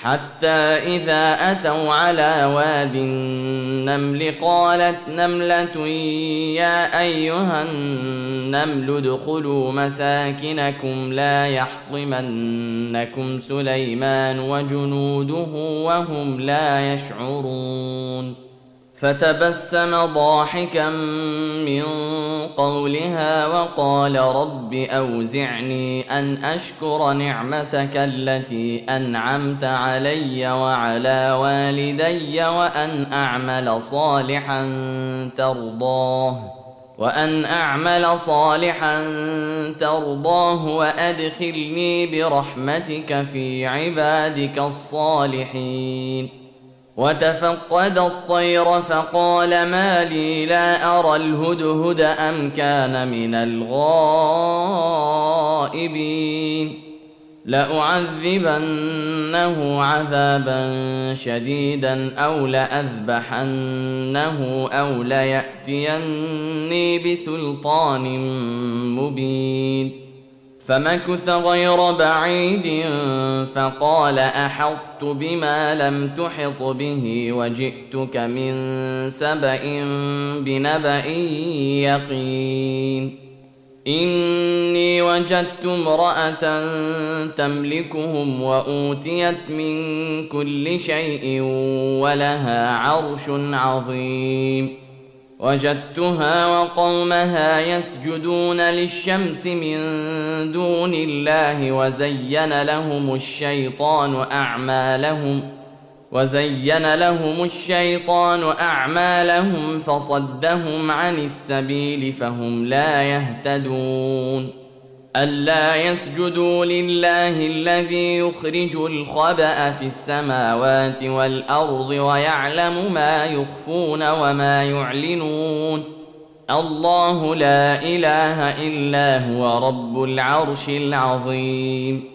حتى إذا أتوا على واد النمل قالت نملة يا أيها النمل ادخلوا مساكنكم لا يحطمنكم سليمان وجنوده وهم لا يشعرون. فتبسم ضاحكا من قولها وقال رب أوزعني أن أشكر نعمتك التي أنعمت علي وعلى والدي وأن أعمل صالحا ترضاه وأدخلني برحمتك في عبادك الصالحين. وتفقد الطير فقال ما لي لا أرى الهدهد أم كان من الغائبين لأعذبنه عذابا شديدا أو لأذبحنه أو ليأتيني بسلطان مبين. فمكث غير بعيد فقال أحطت بما لم تحط به وجئتك من سبأ بنبأ يقين. إني وجدت امرأة تملكهم وأوتيت من كل شيء ولها عرش عظيم. وجدتها وقومها يسجدون للشمس من دون الله وزين لهم الشيطان أعمالهم فصدهم عن السبيل فهم لا يهتدون. ألا يسجدوا لله الذي يخرج الخبأ في السماوات والأرض ويعلم ما يخفون وما يعلنون. الله لا إله إلا هو رب العرش العظيم.